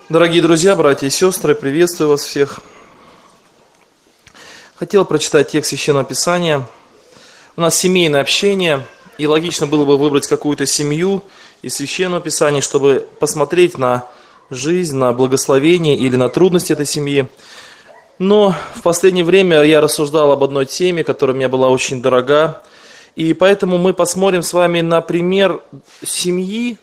Дорогие друзья, братья и сестры, приветствую вас всех. Хотел прочитать текст Священного Писания. У нас семейное общение, и логично было бы выбрать какую-то семью из Священного Писания, чтобы посмотреть на жизнь, на благословение или на трудности этой семьи. Но в последнее время я рассуждал об одной теме, которая мне была очень дорога, и поэтому мы посмотрим с вами на пример семьи,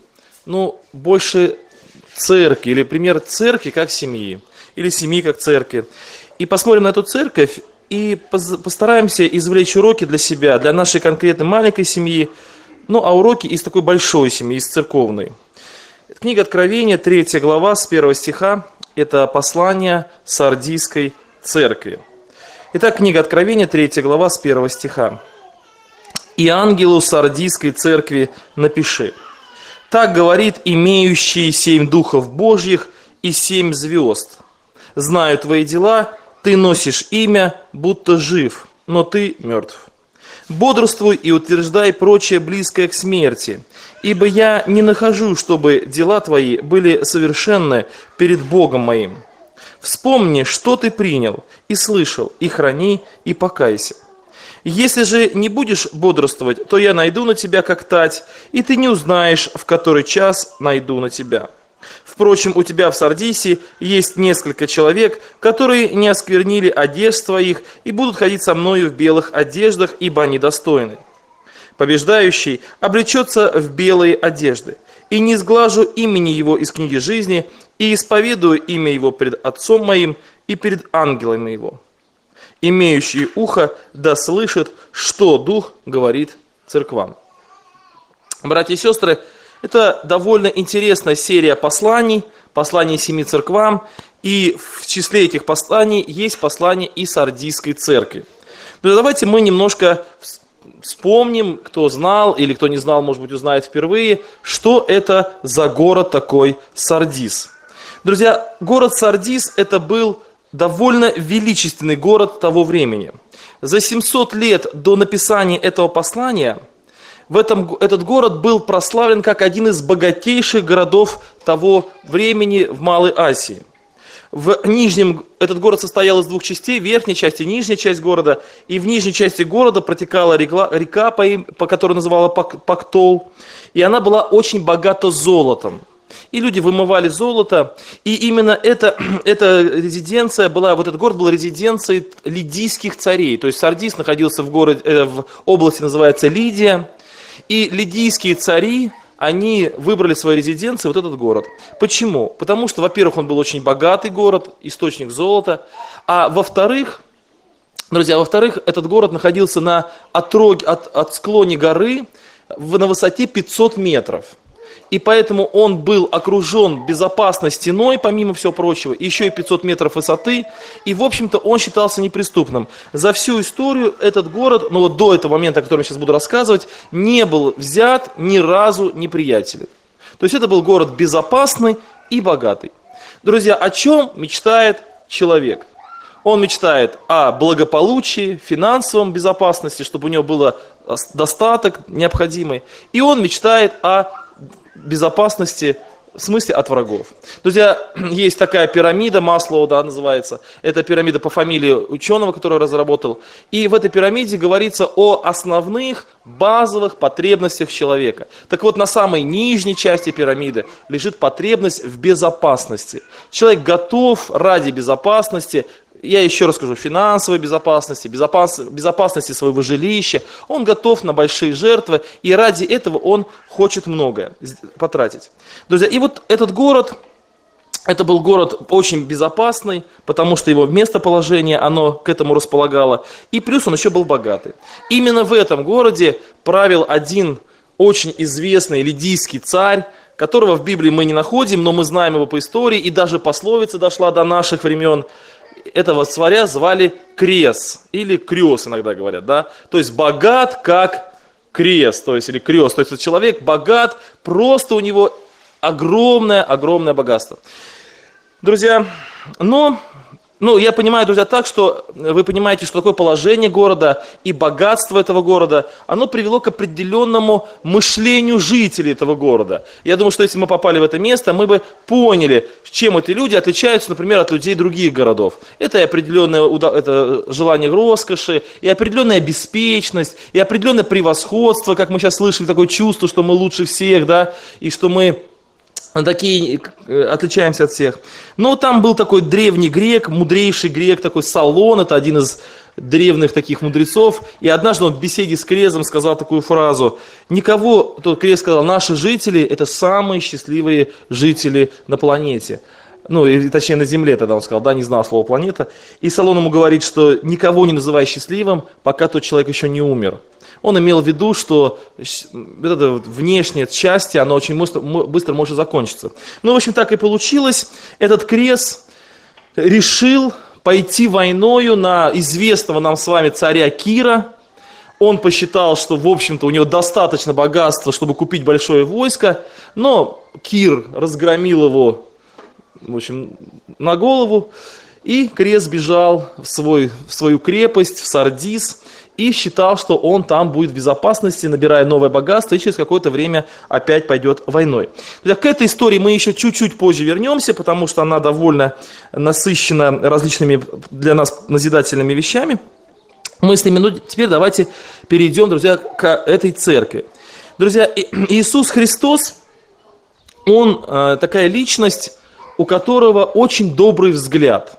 больше церкви, или пример церкви как семьи, или семьи как церкви. И посмотрим на эту церковь и постараемся извлечь уроки для себя, для нашей конкретной маленькой семьи, а уроки из такой большой семьи, из церковной. Книга Откровения, 3 глава, с 1 стиха, это послание Сардийской церкви. Итак, книга Откровения, 3 глава, с 1 стиха. «И ангелу Сардийской церкви напиши: так говорит имеющий 7 духов Божьих и 7 звезд. Знаю твои дела, ты носишь имя, будто жив, но ты мертв. Бодрствуй и утверждай прочее близкое к смерти, ибо я не нахожу, чтобы дела твои были совершенны перед Богом моим. Вспомни, что ты принял и слышал, и храни, и покайся. Если же не будешь бодрствовать, то я найду на тебя как тать, и ты не узнаешь, в который час найду на тебя. Впрочем, у тебя в Сардисе есть несколько человек, которые не осквернили одежд своих и будут ходить со мною в белых одеждах, ибо они достойны. Побеждающий облечется в белые одежды, и не сглажу имени его из книги жизни, и исповедую имя его пред Отцом моим и перед ангелами его. Имеющий ухо да слышит, что Дух говорит церквам». Братья и сестры, это довольно интересная серия посланий 7 церквам, и в числе этих посланий есть послание и Сардийской церкви. Но давайте мы немножко вспомним, кто знал или кто не знал, может быть, узнает впервые, что это за город такой Сардис. Друзья, город Сардис – это был довольно величественный город того времени. За 700 лет до написания этого послания этот город был прославлен как один из богатейших городов того времени в Малой Азии. Этот город состоял из 2 частей, верхняя часть и нижняя часть города. И в нижней части города протекала река, по которой называла Пактол. И она была очень богата золотом. И люди вымывали золото, и именно эта резиденция этот город был резиденцией лидийских царей. То есть Сардис находился в области, называется Лидия, и лидийские цари, они выбрали своей резиденцией этот город. Почему? Потому что, во-первых, он был очень богатый город, источник золота, а во-вторых, этот город находился на от склоне горы на высоте 500 метров. И поэтому он был окружен безопасной стеной, помимо всего прочего, еще и 500 метров высоты. И, в общем-то, он считался неприступным. За всю историю этот город, до этого момента, о котором я сейчас буду рассказывать, не был взят ни разу неприятелем. То есть это был город безопасный и богатый. Друзья, о чем мечтает человек? Он мечтает о благополучии, финансовом безопасности, чтобы у него был достаток необходимый. И он мечтает о безопасности, в смысле от врагов. Друзья, есть такая пирамида, Маслоу, называется. Это пирамида по фамилии ученого, который разработал. И в этой пирамиде говорится о основных базовых потребностях человека. Так вот, на самой нижней части пирамиды лежит потребность в безопасности. Человек готов ради безопасности, я еще раз скажу, финансовой безопасности, безопасности своего жилища. Он готов на большие жертвы, и ради этого он хочет многое потратить. Друзья, и этот город, это был город очень безопасный, потому что его местоположение, оно к этому располагало. И плюс он еще был богатый. Именно в этом городе правил один очень известный лидийский царь, которого в Библии мы не находим, но мы знаем его по истории, и даже пословица дошла до наших времен. Этого царя звали Крес, или Крёс иногда говорят, да? То есть богат как Крес, или Крёс. То есть человек богат, просто у него огромное богатство. Друзья, но Ну, я понимаю, друзья, так, что вы понимаете, что такое положение города и богатство этого города, оно привело к определенному мышлению жителей этого города. Я думаю, что если мы попали в это место, мы бы поняли, чем эти люди отличаются, например, от людей других городов. Это и определенное это желание роскоши, и определенная беспечность, и определенное превосходство, как мы сейчас слышали, такое чувство, что мы лучше всех, да, и что мы такие отличаемся от всех. Но там был такой древний грек, мудрейший грек, такой Салон, это один из древних таких мудрецов. И однажды он в беседе с Крезом сказал такую фразу: никого, тот Крез сказал, наши жители это самые счастливые жители на планете. Ну, или, точнее, на Земле тогда он сказал, да, не знал слова планета. И Салон ему говорит, что никого не называй счастливым, пока тот человек еще не умер. Он имел в виду, что это внешнее счастье, оно очень быстро может закончиться. Ну, в общем, так и получилось. Этот Крес решил пойти войною на известного нам с вами царя Кира. Он посчитал, что, в общем-то, у него достаточно богатства, чтобы купить большое войско. Но Кир разгромил его, в общем, на голову. И Крес бежал в свою крепость, в Сардис. И считал, что он там будет в безопасности, набирая новое богатство, и через какое-то время опять пойдет войной. К этой истории мы еще чуть-чуть позже вернемся, потому что она довольно насыщена различными для нас назидательными вещами. Теперь давайте перейдем, друзья, к этой церкви. Друзья, Иисус Христос, Он такая личность, у которого очень добрый взгляд.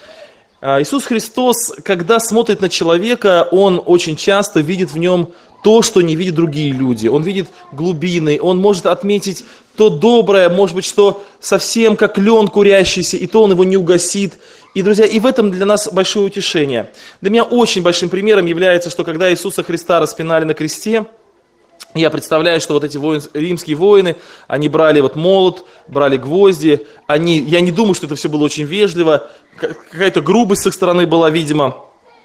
Иисус Христос, когда смотрит на человека, Он очень часто видит в нем то, что не видят другие люди. Он видит глубины, Он может отметить то доброе, может быть, что совсем как лен курящийся, и то Он его не угасит. И, друзья, и в этом для нас большое утешение. Для меня очень большим примером является, что когда Иисуса Христа распинали на кресте, я представляю, что вот эти римские воины, они брали вот молот, брали гвозди, я не думаю, что это все было очень вежливо, какая-то грубость с их стороны была, видимо.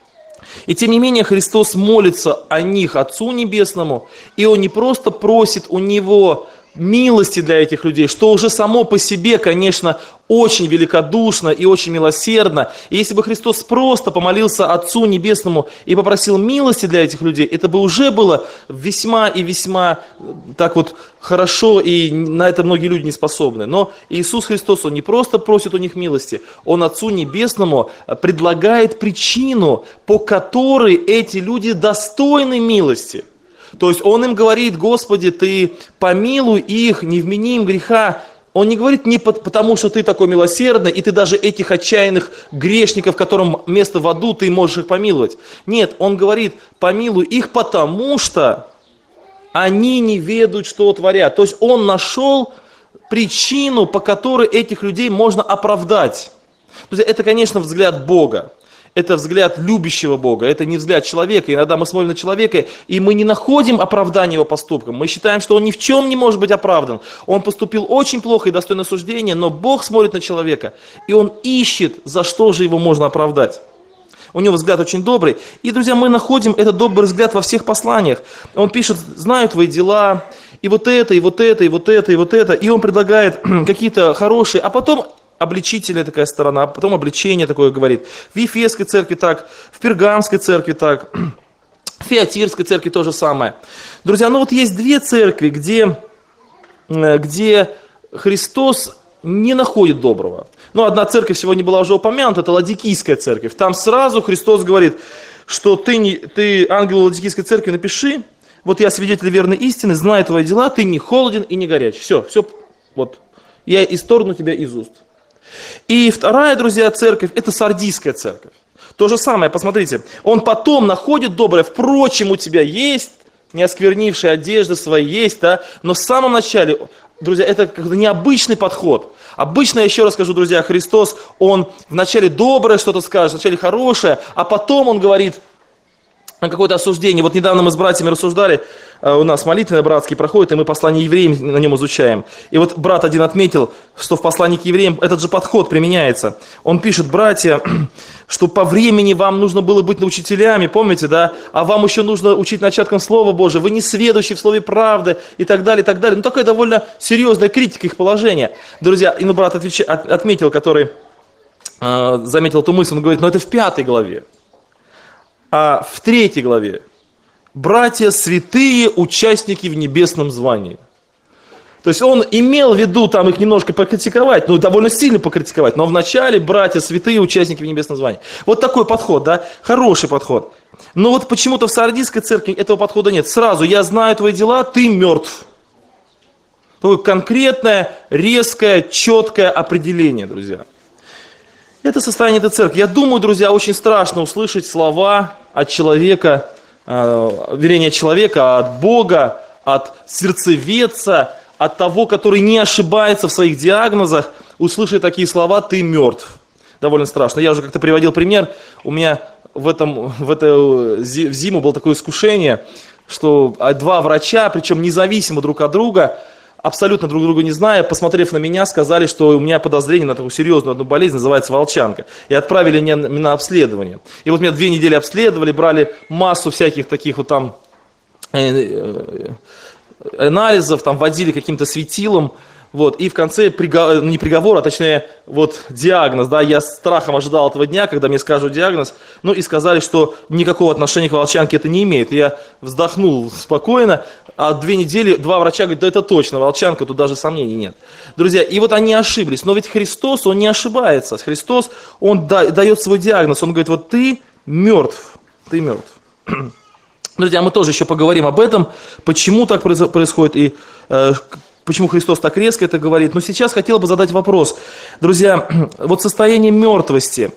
И тем не менее Христос молится о них Отцу Небесному, и Он не просто просит у Него милости для этих людей, что уже само по себе, конечно, очень великодушно и очень милосердно. И если бы Христос просто помолился Отцу Небесному и попросил милости для этих людей, это бы уже было весьма и весьма так вот хорошо, и на это многие люди не способны. Но Иисус Христос, Он не просто просит у них милости, Он Отцу Небесному предлагает причину, по которой эти люди достойны милости. То есть Он им говорит: Господи, Ты помилуй их, не вмени им греха. Он не говорит не потому, что Ты такой милосердный, и Ты даже этих отчаянных грешников, которым место в аду, Ты можешь их помиловать. Нет, Он говорит: помилуй их, потому что они не ведают, что творят. То есть Он нашел причину, по которой этих людей можно оправдать. То есть это, конечно, взгляд Бога. Это взгляд любящего Бога, это не взгляд человека. Иногда мы смотрим на человека, и мы не находим оправдания его поступкам. Мы считаем, что он ни в чем не может быть оправдан. Он поступил очень плохо и достойно осуждения, но Бог смотрит на человека, и Он ищет, за что же его можно оправдать. У него взгляд очень добрый. И, друзья, мы находим этот добрый взгляд во всех посланиях. Он пишет: знаю твои дела, и вот это, и вот это, и вот это, и вот это. И он предлагает какие-то хорошие, а потом обличительная такая сторона, а потом обличение такое говорит. В Ефесской церкви так, в Пергамской церкви так, в Фиатирской церкви то же самое. Друзья, ну вот есть две церкви, где Христос не находит доброго. Ну, одна церковь сегодня была уже упомянута, это Ладикийская церковь. Там сразу Христос говорит, что ты ангелу Ладикийской церкви напиши: вот я свидетель верной истины, знаю твои дела, ты не холоден и не горяч. Все, вот, я исторгну тебя из уст. И вторая, друзья, церковь, это Сардийская церковь. То же самое, посмотрите, он потом находит доброе: впрочем, у тебя есть не осквернившие одежды свои, есть, да, но в самом начале, друзья, это как-то необычный подход. Обычно, я еще раз скажу, друзья, Христос, Он вначале доброе что-то скажет, вначале хорошее, а потом Он говорит какое-то осуждение. Вот недавно мы с братьями рассуждали, у нас молитвенные братские проходят, и мы послание евреям на нем изучаем. И вот брат один отметил, что в послании к евреям этот же подход применяется. Он пишет: братья, что по времени вам нужно было быть учителями, помните, да? А вам еще нужно учить начаткам Слова Божия, вы не сведущие в Слове правды, и так далее, и так далее. Ну, такая довольно серьезная критика их положения. Друзья, и брат отметил, который заметил эту мысль, он говорит, но это в 5 главе. А в 3 главе братья святые, участники в небесном звании. То есть он имел в виду там их немножко покритиковать, ну довольно сильно покритиковать, но вначале братья святые, участники в небесном звании. Вот такой подход, да, хороший подход. Но вот почему-то в Сардийской церкви этого подхода нет. Сразу, я знаю твои дела, ты мертв. Такое конкретное, резкое, четкое определение, друзья. Это состояние этой церкви. Я думаю, друзья, очень страшно услышать слова от человека, вернее, от человека, от Бога, от сердцеведца, от того, который не ошибается в своих диагнозах, услышать такие слова «ты мертв». Довольно страшно. Я уже как-то приводил пример. У меня в зиму было такое искушение, что 2 врача, причем независимо друг от друга, абсолютно друг друга не зная, посмотрев на меня, сказали, что у меня подозрение на такую серьезную одну болезнь, называется волчанка. И отправили меня на обследование. И вот меня 2 недели обследовали, брали массу всяких таких вот там анализов, там вводили каким-то светилом, вот, и в конце не приговор, а точнее вот диагноз, да, я с страхом ожидал этого дня, когда мне скажут диагноз, ну и сказали, что никакого отношения к волчанке это не имеет. Я вздохнул спокойно, а 2 недели 2 врача говорят, да это точно волчанка, тут даже сомнений нет. Друзья, и вот они ошиблись, но ведь Христос, Он не ошибается, Христос, Он дает свой диагноз, Он говорит, вот ты мертв, ты мертв. Друзья, мы тоже еще поговорим об этом, почему так происходит и почему Христос так резко это говорит. Но сейчас хотел бы задать вопрос. Друзья, вот состояние мертвости.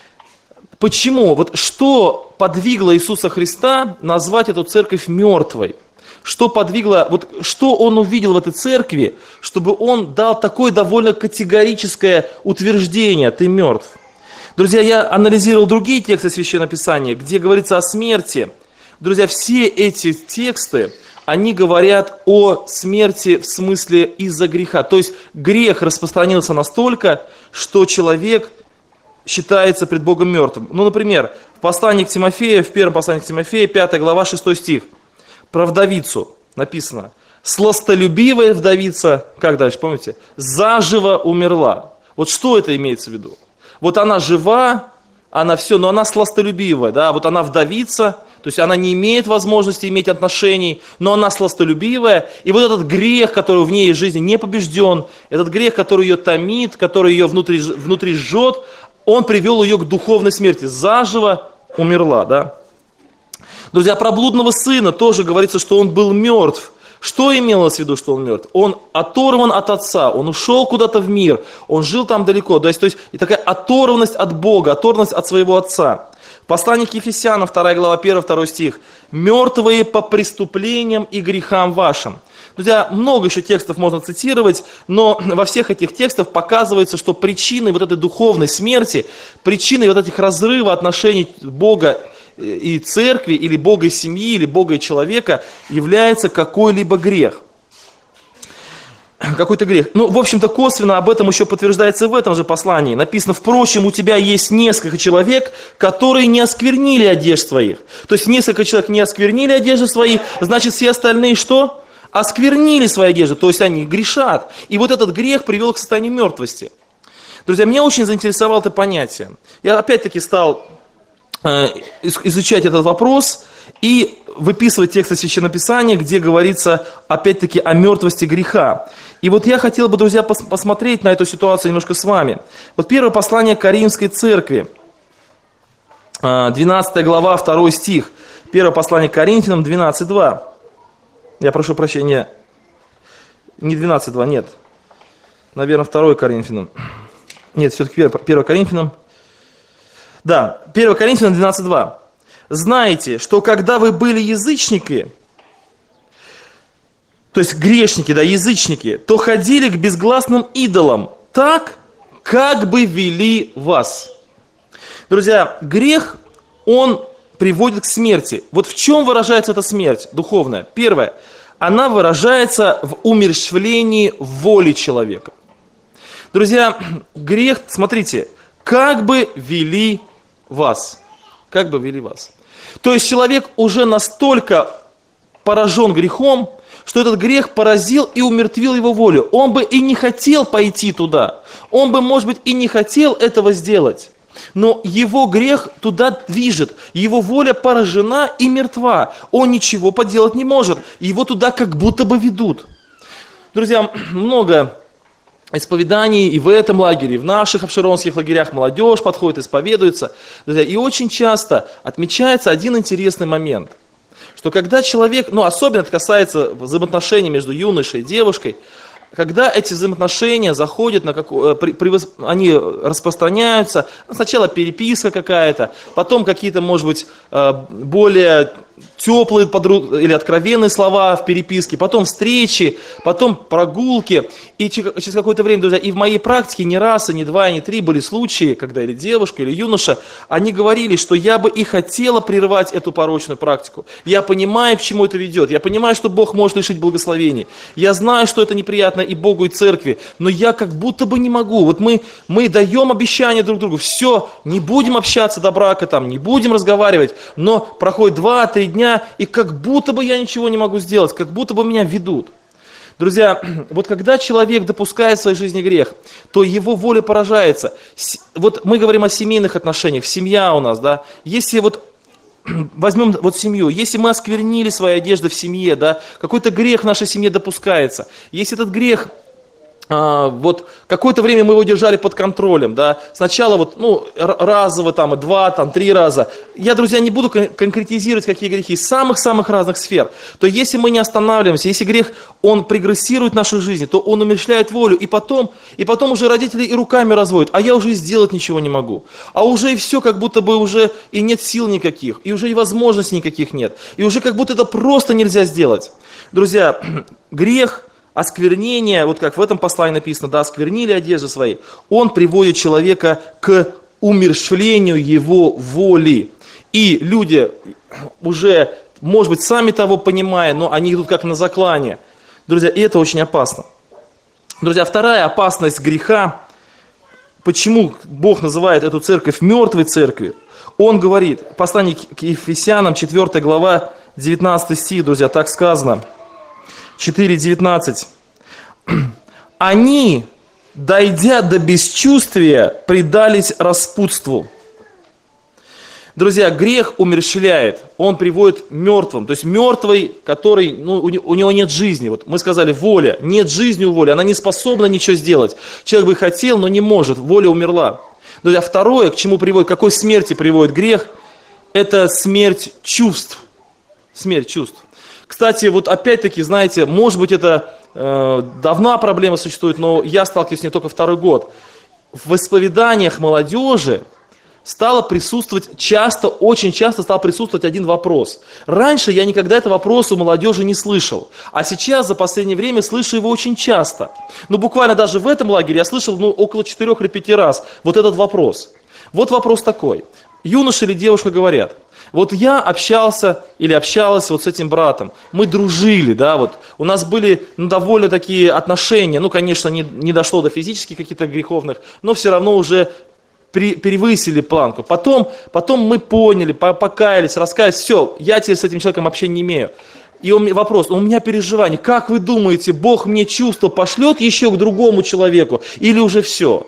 Почему? Вот что подвигло Иисуса Христа назвать эту церковь мертвой? Что подвигло, вот что Он увидел в этой церкви, чтобы Он дал такое довольно категорическое утверждение: ты мертв? Друзья, я анализировал другие тексты Священного Писания, где говорится о смерти. Друзья, все эти тексты, они говорят о смерти в смысле из-за греха. То есть грех распространился настолько, что человек считается пред Богом мертвым. Ну, например, в послании к Тимофею, в первом послании к Тимофею, 5 глава, 6 стих. Про вдовицу написано: сластолюбивая вдовица, как дальше, помните? Заживо умерла. Вот что это имеется в виду? Вот она жива, она все, но она сластолюбивая, да, вот она вдовица, то есть она не имеет возможности иметь отношений, но она сластолюбивая, и вот этот грех, который в ней жизни не побежден, этот грех, который ее томит, который ее внутри жжет, он привел ее к духовной смерти, заживо умерла, да. Друзья, про блудного сына тоже говорится, что он был мертв. Что имелось в виду, что он мертв? Он оторван от отца, он ушел куда-то в мир, он жил там далеко. То есть и такая оторванность от Бога, оторванность от своего отца. Послание к Ефесянам, 2 глава, 1-2 стих. «Мертвые по преступлениям и грехам вашим». Друзья, много еще текстов можно цитировать, но во всех этих текстах показывается, что причиной вот этой духовной смерти, причиной вот этих разрыва отношений Бога и церкви, или Бога и семьи, или Бога и человека является какой-либо грех. Какой-то грех. Ну, в общем-то, косвенно об этом еще подтверждается в этом же послании. Написано: впрочем, у тебя есть несколько человек, которые не осквернили одежд своих. То есть несколько человек не осквернили одежды свои, значит, все остальные что? Осквернили свои одежды, то есть они грешат. И вот этот грех привел к состоянию мертвости. Друзья, меня очень заинтересовало это понятие. Я опять-таки стал изучать этот вопрос и выписывать тексты Священного Писания, где говорится опять-таки о мертвости греха. И вот я хотел бы, друзья, посмотреть на эту ситуацию немножко с вами. Вот первое послание к Коринфской церкви, 12 глава, 2 стих. Первое послание к Коринфянам, 12:2. Я прошу прощения, не 12:2, нет. Наверное, 2 Коринфянам. Нет, все-таки 1 Коринфянам. Да, 1 Коринфянам 12:2. Знаете, что когда вы были язычники, то есть грешники, да, язычники, то ходили к безгласным идолам так, как бы вели вас. Друзья, грех, он приводит к смерти. Вот в чем выражается эта смерть духовная? Первое, она выражается в умерщвлении воли человека. Друзья, грех, смотрите, как бы вели вас. Как бы вели вас. То есть человек уже настолько поражен грехом, что этот грех поразил и умертвил его волю. Он бы и не хотел пойти туда. Он бы, может быть, и не хотел этого сделать. Но его грех туда движет. Его воля поражена и мертва. Он ничего поделать не может. Его туда как будто бы ведут. Друзья, много исповеданий и в этом лагере, и в наших обширонских лагерях молодежь подходит, исповедуется. Друзья, и очень часто отмечается один интересный момент, что когда человек, особенно это касается взаимоотношений между юношей и девушкой, когда эти взаимоотношения заходят, они распространяются, сначала переписка какая-то, потом какие-то, может быть, более теплые или откровенные слова в переписке, потом встречи, потом прогулки. И через какое-то время, друзья, и в моей практике не раз, и не два, и не три были случаи, когда или девушка, или юноша, они говорили, что я бы и хотела прервать эту порочную практику. Я понимаю, к чему это ведет. Я понимаю, что Бог может лишить благословений. Я знаю, что это неприятно и Богу, и церкви, но я как будто бы не могу. Вот мы даем обещание друг другу, все, не будем общаться до брака, не будем разговаривать, но проходит 2-3 дня, и как будто бы я ничего не могу сделать, как будто бы меня ведут. Друзья, вот когда человек допускает в своей жизни грех, то его воля поражается. Вот мы говорим о семейных отношениях, семья у нас, да, если возьмем семью, если мы осквернили свои одежды в семье, да, какой-то грех в нашей семье допускается, если этот грех, какое-то время мы его держали под контролем, да, сначала разово, 2-3 раза, я, друзья, не буду конкретизировать, какие грехи, из самых-самых разных сфер, то если мы не останавливаемся, если грех, он прогрессирует в нашей жизни, то он умерщвляет волю, и потом уже родители и руками разводят, а я уже сделать ничего не могу, а уже и все, как будто бы уже и нет сил никаких, и уже и возможностей никаких нет, и уже как будто это просто нельзя сделать. Друзья, грех, осквернение, как в этом послании написано, да, осквернили одежды свои, он приводит человека к умерщвлению его воли. И люди уже, может быть, сами того понимая, но они идут как на заклание. Друзья, и это очень опасно. Друзья, вторая опасность греха, почему Бог называет эту церковь мертвой церковью, он говорит, послание к Ефесянам, 4 глава, 19 стих, друзья, так сказано, 4:19. Они, дойдя до бесчувствия, предались распутству. Друзья, грех умерщвляет, он приводит мертвым, то есть мертвый, который, у него нет жизни. Вот мы сказали, воля, нет жизни у воли, она не способна ничего сделать. Человек бы хотел, но не может, воля умерла. Друзья, второе, к чему приводит, к какой смерти приводит грех, это смерть чувств. Смерть чувств. Кстати, опять-таки, знаете, может быть, это давно проблема существует, но я сталкиваюсь с ней только 2-й год. В исповеданиях молодежи стало присутствовать очень часто стал присутствовать один вопрос. Раньше я никогда этого вопроса у молодежи не слышал, а сейчас за последнее время слышу его очень часто. Буквально даже в этом лагере я слышал около 4 или 5 раз этот вопрос. Вот вопрос такой. Юноша или девушка говорят: я общался или общалась с этим братом, мы дружили, да, у нас были довольно такие отношения, конечно, не дошло до физических каких-то греховных, но все равно уже перевысили планку. Потом мы поняли, покаялись, раскаялись, все, я теперь с этим человеком общения не имею. И вопрос, у меня переживание, как вы думаете, Бог мне чувство пошлет еще к другому человеку или уже все?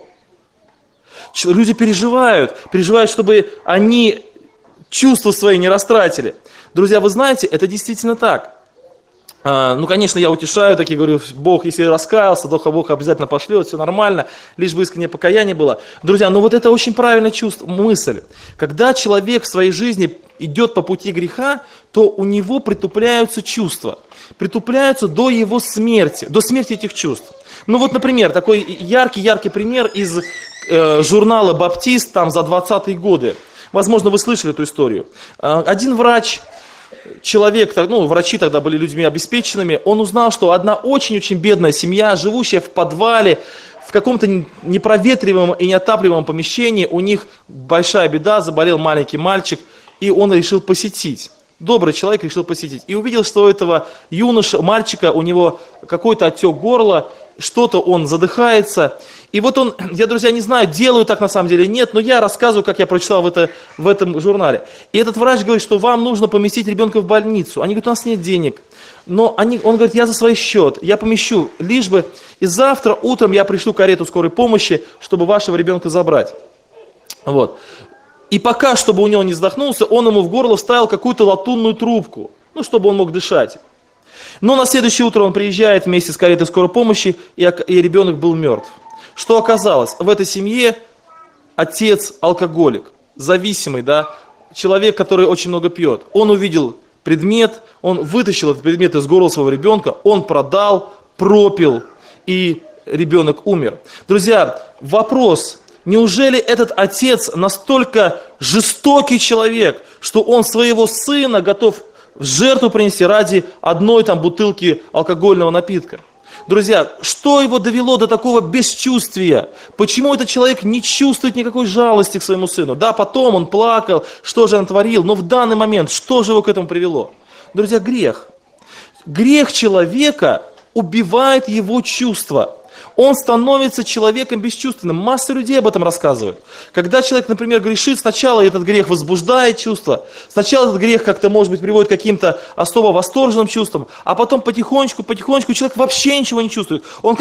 Люди переживают, чтобы они чувства свои не растратили. Друзья, вы знаете, это действительно так. Конечно, я утешаю, говорю, Бог, если раскаялся, то Бог обязательно пошлет, все нормально, лишь бы искреннее покаяние было. Друзья, это очень правильная мысль. Когда человек в своей жизни идет по пути греха, то у него притупляются чувства. Притупляются до его смерти, до смерти этих чувств. Например, такой яркий пример из журнала «Баптист» за 20-е годы. Возможно, вы слышали эту историю. Один врач, врачи тогда были людьми обеспеченными, он узнал, что одна очень-очень бедная семья, живущая в подвале, в каком-то непроветриваемом и неотапливаемом помещении, у них большая беда, заболел маленький мальчик, и он решил посетить. Добрый человек решил посетить. И увидел, что у этого мальчика, у него какой-то отек горла, что-то он задыхается. И вот он, я, друзья, не знаю, делаю так на самом деле, нет, но я рассказываю, как я прочитал в этом журнале. И этот врач говорит, что вам нужно поместить ребенка в больницу. Они говорят, у нас нет денег. Но он говорит, я за свой счет, я помещу, лишь бы, и завтра утром я пришлю карету скорой помощи, чтобы вашего ребенка забрать. Вот. И пока, чтобы у него не задохнулся, он ему в горло вставил какую-то латунную трубку, ну, чтобы он мог дышать. Но на следующее утро он приезжает вместе с каретой скорой помощи, и ребенок был мертв. Что оказалось? В этой семье отец алкоголик, зависимый, да, человек, который очень много пьет. Он увидел предмет, он вытащил этот предмет из горла своего ребенка, он продал, пропил, и ребенок умер. Друзья, вопрос, неужели этот отец настолько жестокий человек, что он своего сына готов в жертву принести ради одной там бутылки алкогольного напитка? Друзья, что его довело до такого бесчувствия? Почему этот человек не чувствует никакой жалости к своему сыну? Да, потом он плакал, что же он творил, но в данный момент, что же его к этому привело? Друзья, грех. Грех человека убивает его чувства. Он становится человеком бесчувственным. Масса людей об этом рассказывают. Когда человек, например, грешит, сначала этот грех возбуждает чувства, сначала этот грех как-то, может быть, приводит к каким-то особо восторженным чувствам, а потом потихонечку человек вообще ничего не чувствует. Он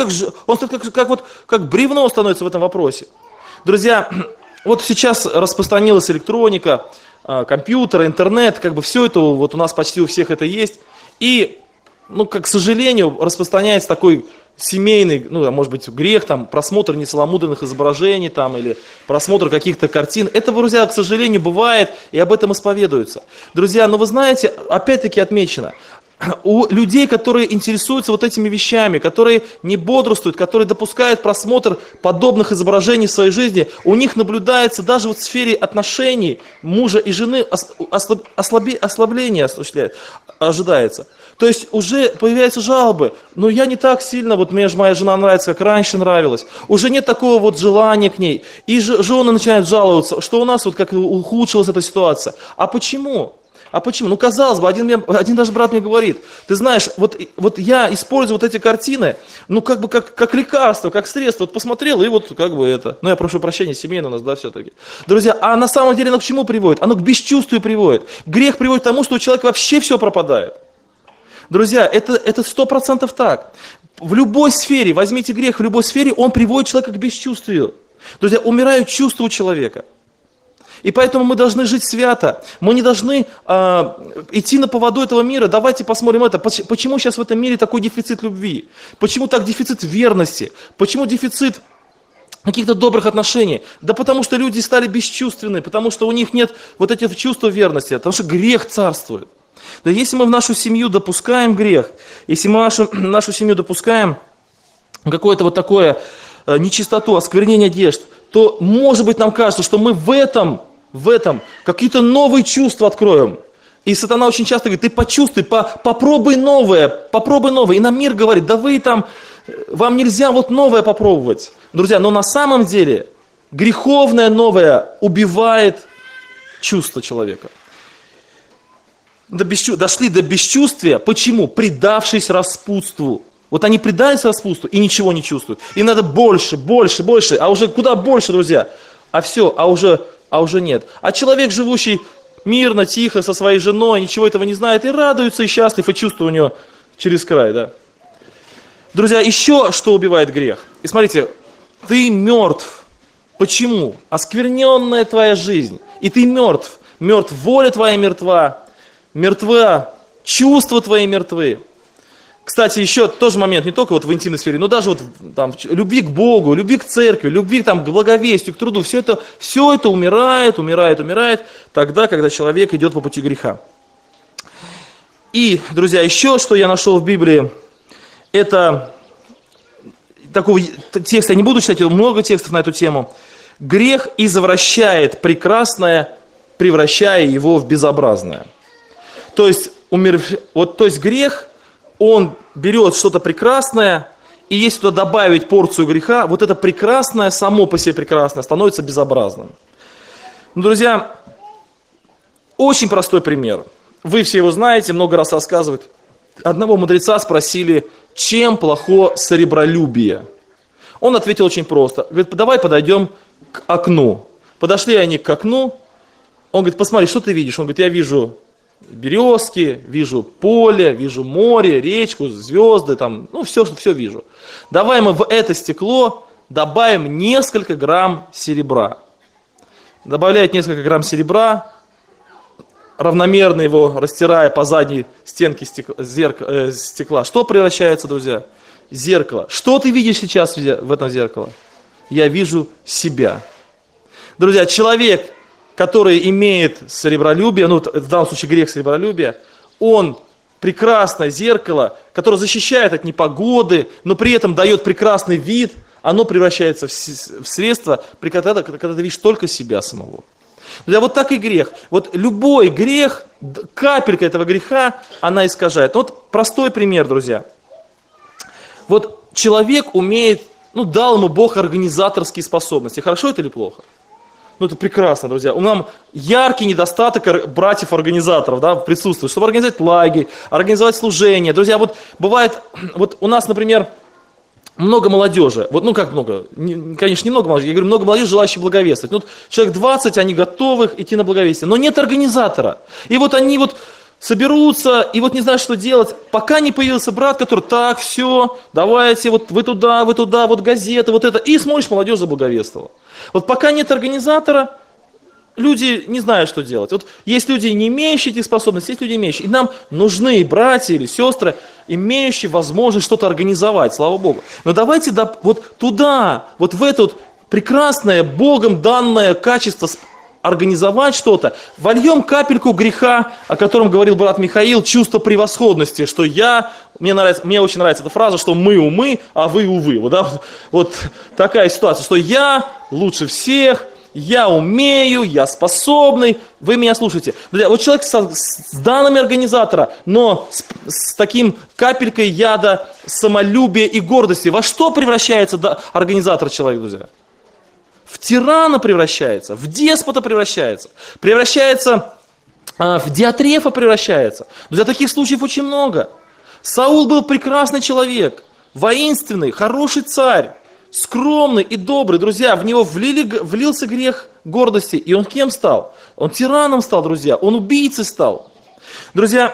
как бревно становится в этом вопросе. Друзья, вот сейчас распространилась электроника, компьютер, интернет, как бы все это, вот у нас почти у всех это есть. И, к сожалению, распространяется такой семейный, может быть, грех, там, просмотр нецеломудренных изображений, там, или просмотр каких-то картин. Это, друзья, к сожалению, бывает, и об этом исповедуются. Друзья, но вы знаете, опять-таки отмечено, у людей, которые интересуются вот этими вещами, которые не бодрствуют, которые допускают просмотр подобных изображений в своей жизни, у них наблюдается даже вот в сфере отношений мужа и жены ослабление ожидается. То есть уже появляются жалобы, но я не так сильно, вот мне же моя жена нравится, как раньше нравилась. Уже нет такого вот желания к ней. И жены начинают жаловаться, что у нас вот как ухудшилась эта ситуация. А почему? Казалось бы, один даже брат мне говорит, ты знаешь, вот я использую вот эти картины, как лекарство, как средство, вот посмотрел, и вот это. Я прошу прощения, семейно у нас, да, все-таки. Друзья, а на самом деле оно к чему приводит? Оно к бесчувствию приводит. Грех приводит к тому, что у человека вообще все пропадает. Друзья, это 100% так. В любой сфере, возьмите грех, в любой сфере он приводит человека к бесчувствию. Друзья, умирают чувства у человека. И поэтому мы должны жить свято. Мы не должны идти на поводу этого мира. Давайте посмотрим это. Почему сейчас в этом мире такой дефицит любви? Почему так дефицит верности? Почему дефицит каких-то добрых отношений? Да потому что люди стали бесчувственны, потому что у них нет вот этих чувств верности, потому что грех царствует. Да если мы в нашу семью допускаем грех, если мы в нашу семью допускаем какое-то вот такое нечистоту, осквернение одежд, то, может быть, нам кажется, что мы в этом какие-то новые чувства откроем. И сатана очень часто говорит, ты почувствуй, попробуй новое. И нам мир говорит, да вам нельзя вот новое попробовать. Друзья, но на самом деле греховное новое убивает чувство человека. Дошли до бесчувствия. Почему? Предавшись распутству. Вот они предались распутству и ничего не чувствуют. Им надо больше, а уже куда больше, друзья. А уже нет. А человек, живущий мирно, тихо, со своей женой, ничего этого не знает, и радуется, и счастлив, и чувство у него через край, да. Друзья, еще что убивает грех. И смотрите, ты мертв. Почему? Оскверненная твоя жизнь. И ты мертв. Мертв, воля твоя мертва. Мертва, чувства твои мертвы. Кстати, еще тоже момент, не только вот в интимной сфере, но даже вот там любви к Богу, любви к церкви, любви там, к благовестию, к труду, все это умирает тогда, когда человек идет по пути греха. И, друзья, еще что я нашел в Библии, это такой текст, я не буду читать, много текстов на эту тему. Грех извращает прекрасное, превращая его в безобразное. То есть грех, он берет что-то прекрасное, и если туда добавить порцию греха, вот это прекрасное, само по себе прекрасное, становится безобразным. Друзья, очень простой пример. Вы все его знаете, много раз рассказывают. Одного мудреца спросили, чем плохо сребролюбие. Он ответил очень просто. Говорит, давай подойдем к окну. Подошли они к окну. Он говорит, посмотри, что ты видишь? Он говорит, я вижу березки, вижу поле, вижу море, речку, звезды, там, ну все вижу. Давай мы в это стекло добавим несколько грамм серебра. Добавляет несколько грамм серебра, равномерно его растирая по задней стенке стекла. Что превращается, друзья? Зеркало. Что ты видишь сейчас в этом зеркале? Я вижу себя. Друзья, человек, который имеет серебролюбие, ну в данном случае грех серебролюбия, он прекрасное зеркало, которое защищает от непогоды, но при этом дает прекрасный вид, оно превращается в средство, когда ты видишь только себя самого. Друзья, вот так и грех. Вот любой грех, капелька этого греха, она искажает. Вот простой пример, друзья. Вот человек умеет, ну дал ему Бог организаторские способности. Хорошо это или плохо? Ну это прекрасно, друзья. У нас яркий недостаток братьев-организаторов, да, присутствует, чтобы организовать лагерь, организовать служение. Друзья, вот бывает, вот у нас, например, много молодежи. Вот, ну как много? Конечно, не много молодежи. Я говорю, много молодежи, желающих благовествовать. Ну, вот человек 20, они готовы идти на благовестие. Но нет организатора. И вот они вот соберутся, и вот не знают, что делать. Пока не появился брат, который, так, все, давайте, вот вы туда, вот газеты, вот это. И смотришь, молодежь заблаговествовала. Вот пока нет организатора, люди не знают, что делать. Вот есть люди, не имеющие этих способностей, есть люди, имеющие. И нам нужны братья или сестры, имеющие возможность что-то организовать, слава Богу. Но давайте вот туда, вот в это вот прекрасное, Богом данное качество организовать что-то, вольем капельку греха, о котором говорил брат Михаил, чувство превосходности, что мне очень нравится эта фраза, что мы умы, а вы увы. Вот, да? Вот такая ситуация, что я лучше всех, я умею, я способный, вы меня слушаете. Друзья, вот человек с данными организатора, но с таким капелькой яда, самолюбия и гордости, во что превращается организатор человека, друзья? В тирана превращается, в деспота превращается в Диатрефа превращается. Друзья, таких случаев очень много. Саул был прекрасный человек, воинственный, хороший царь, скромный и добрый. Друзья, в него влился грех гордости, и он кем стал? Он тираном стал, друзья, он убийцей стал. Друзья,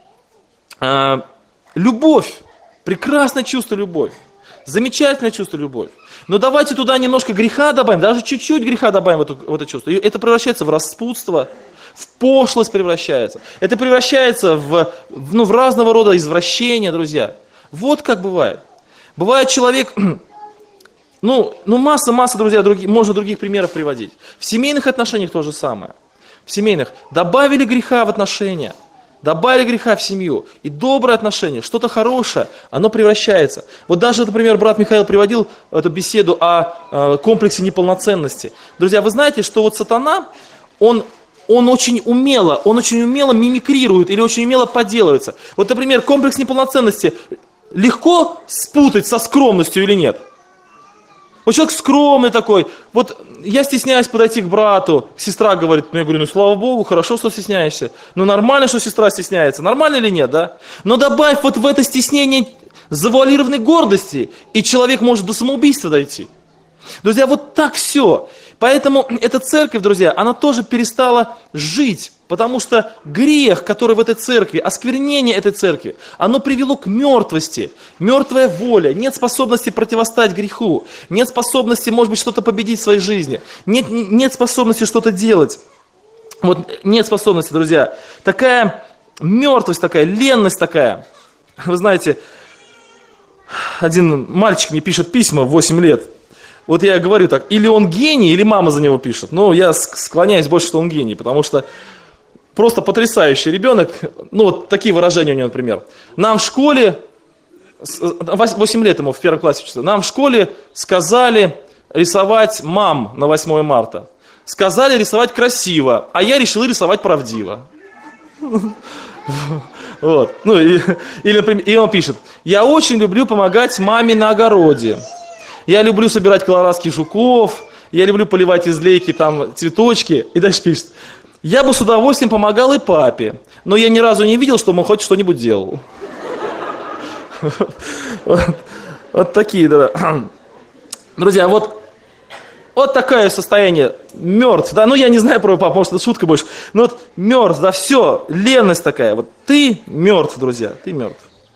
любовь, прекрасное чувство любовь, замечательное чувство любовь. Но давайте туда немножко греха добавим, даже чуть-чуть греха добавим в это чувство. И это превращается в распутство, в пошлость превращается. Это превращается в разного рода извращения, друзья. Вот как бывает. Бывает человек, масса, друзья, можно других примеров приводить. В семейных отношениях то же самое. В семейных добавили греха в отношения. Добавили греха в семью, и доброе отношение, что-то хорошее, оно превращается. Вот даже, например, брат Михаил приводил эту беседу о комплексе неполноценности. Друзья, вы знаете, что вот сатана, он очень умело мимикрирует или очень умело подделывается. Вот, например, комплекс неполноценности легко спутать со скромностью или нет? Вот человек скромный такой, вот я стесняюсь подойти к брату, сестра говорит, я говорю, слава Богу, хорошо, что стесняешься. Нормально, что сестра стесняется, нормально или нет, да? Но добавь вот в это стеснение завуалированной гордости, и человек может до самоубийства дойти. Друзья, вот так все. Поэтому эта церковь, друзья, она тоже перестала жить, потому что грех, который в этой церкви, осквернение этой церкви, оно привело к мертвости, мертвая воля, нет способности противостоять греху, нет способности, может быть, что-то победить в своей жизни, нет способности что-то делать. Вот нет способности, друзья. Такая мертвость, такая ленность такая. Вы знаете, один мальчик мне пишет письма в 8 лет. Вот я говорю так, или он гений, или мама за него пишет. Но я склоняюсь больше, что он гений, потому что просто потрясающий ребенок. Вот такие выражения у него, например. Нам в школе, 8 лет ему в первом классе учится, нам в школе сказали рисовать мам на 8 марта. Сказали рисовать красиво, а я решил рисовать правдиво. Вот. И он пишет, я очень люблю помогать маме на огороде. Я люблю собирать колорадских жуков, я люблю поливать из лейки там цветочки. И дальше пишет, я бы с удовольствием помогал и папе, но я ни разу не видел, чтобы он хоть что-нибудь делал. Вот такие, да. Друзья, вот такое состояние, мертв, да, ну я не знаю про папу, может это шутка больше, но вот мертв, да, все, ленность такая, вот ты мертв, друзья, ты мертв.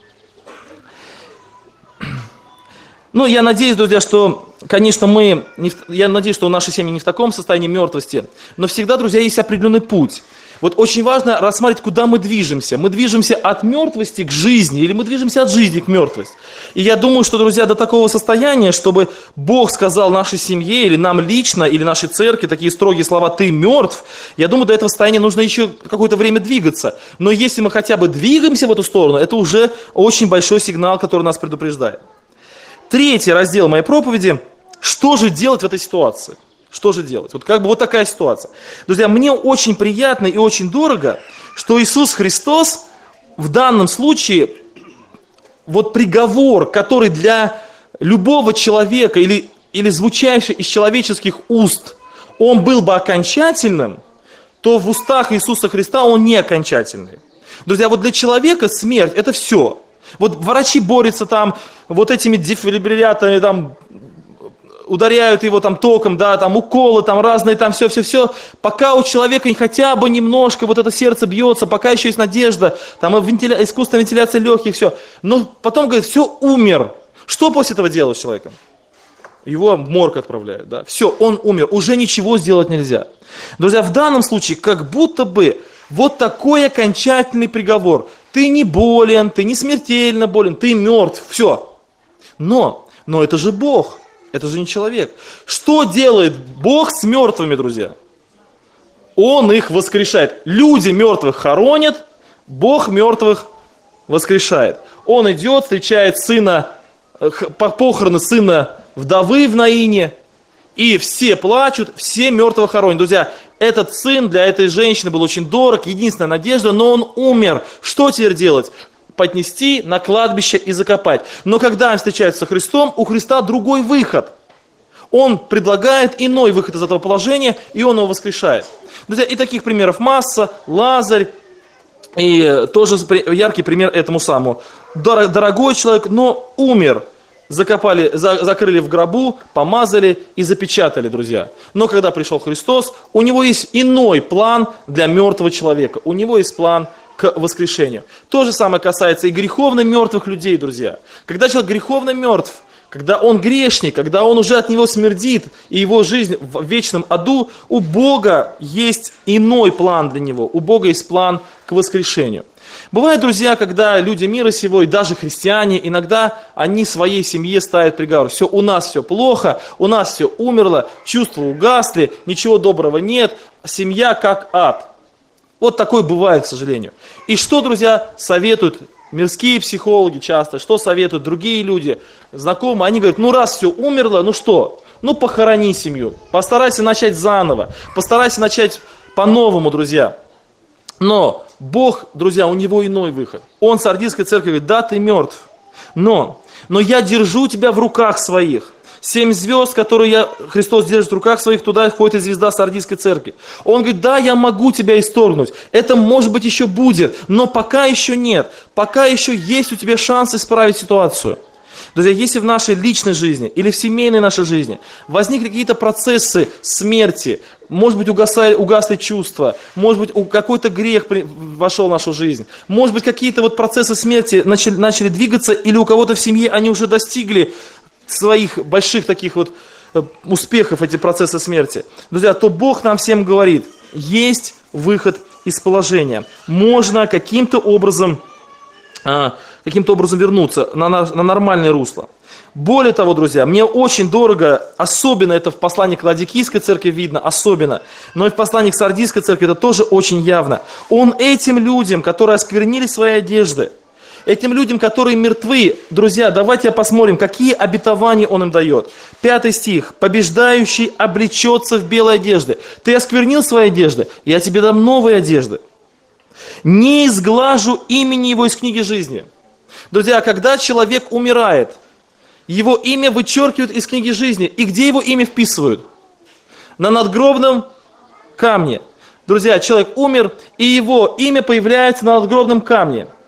Ну, я надеюсь, друзья, что, конечно, я надеюсь, что наши семьи не в таком состоянии мертвости, но всегда, друзья, есть определенный путь. Вот очень важно рассмотреть, куда мы движемся. Мы движемся от мертвости к жизни, или мы движемся от жизни к мертвости. И я думаю, что, друзья, до такого состояния, чтобы Бог сказал нашей семье, или нам лично, или нашей церкви такие строгие слова «ты мертв», я думаю, до этого состояния нужно еще какое-то время двигаться. Но если мы хотя бы двигаемся в эту сторону, это уже очень большой сигнал, который нас предупреждает. Третий раздел моей проповеди – что же делать в этой ситуации? Что же делать? Вот такая ситуация. Друзья, мне очень приятно и очень дорого, что Иисус Христос в данном случае, вот приговор, который для любого человека или звучащий из человеческих уст, он был бы окончательным, то в устах Иисуса Христа он не окончательный. Друзья, вот для человека смерть – это все. Вот врачи борются там, вот этими дефибрилляторами там, ударяют его там током, да, там уколы, там разные, там все, пока у человека хотя бы немножко вот это сердце бьется, пока еще есть надежда, там искусственная вентиляция легких, все. Но потом говорит, все, умер. Что после этого делают с человеком? Его в морг отправляют, да. Все, он умер, уже ничего сделать нельзя. Друзья, в данном случае как будто бы вот такой окончательный приговор. Ты не болен, ты не смертельно болен, ты мертв, все. Но это же Бог. Это же не человек. Что делает Бог с мертвыми, друзья? Он их воскрешает. Люди мертвых хоронят, Бог мертвых воскрешает. Он идет, встречает похороны сына вдовы в Наине, и все плачут, все мертвых хоронят. Друзья, этот сын для этой женщины был очень дорог, единственная надежда, но он умер. Что теперь делать? Поднести на кладбище и закопать. Но когда он встречается со Христом, у Христа другой выход. Он предлагает иной выход из этого положения, и он его воскрешает. Друзья, и таких примеров масса. Лазарь, и тоже яркий пример этому самому. Дорогой человек, но умер. Закрыли в гробу, помазали и запечатали, друзья. Но когда пришел Христос, у него есть иной план для мертвого человека. У него есть план к воскрешению. То же самое касается и греховно мертвых людей, друзья. Когда человек греховно мертв, когда он грешник, когда он уже от него смердит, и его жизнь в вечном аду, у Бога есть иной план для него. У Бога есть план к воскрешению. Бывает, друзья, когда люди мира сего, и даже христиане, иногда они своей семье ставят приговор. Все, у нас все плохо, у нас все умерло, чувства угасли, ничего доброго нет, семья как ад. Вот такое бывает, к сожалению. И что, друзья, советуют мирские психологи часто, что советуют другие люди, знакомые, они говорят, раз все умерло, ну что? Похорони семью, постарайся начать заново, постарайся начать по-новому, друзья. Но Бог, друзья, у него иной выход. Он Сардийской церкви говорит, да, ты мертв, но я держу тебя в руках своих. 7 звезд, которые Христос держит в руках своих, туда входит и звезда Сардийской церкви. Он говорит, да, я могу тебя исторгнуть. Это, может быть, еще будет, но пока еще нет. Пока еще есть у тебя шанс исправить ситуацию. Друзья, если в нашей личной жизни или в семейной нашей жизни возникли какие-то процессы смерти, может быть, угасли чувства, может быть, какой-то грех вошел в нашу жизнь, может быть, какие-то процессы смерти начали двигаться, или у кого-то в семье они уже достигли своих больших таких успехов, эти процессы смерти, друзья, то Бог нам всем говорит, есть выход из положения. Можно каким-то образом вернуться на нормальное русло. Более того, друзья, мне очень дорого, особенно это в послании к Ладикийской церкви видно, особенно, но и в послании к Сардийской церкви это тоже очень явно. Он этим людям, которые осквернили свои одежды, этим людям, которые мертвы, друзья, давайте посмотрим, какие обетования он им дает. 5 стих. «Побеждающий облечется в белые одежды». Ты осквернил свои одежды, я тебе дам новые одежды. «Не изглажу имени его из книги жизни». Друзья, когда человек умирает, его имя вычеркивают из книги жизни. И где его имя вписывают? На надгробном камне. Друзья, человек умер, и его имя появляется на надгробном камне.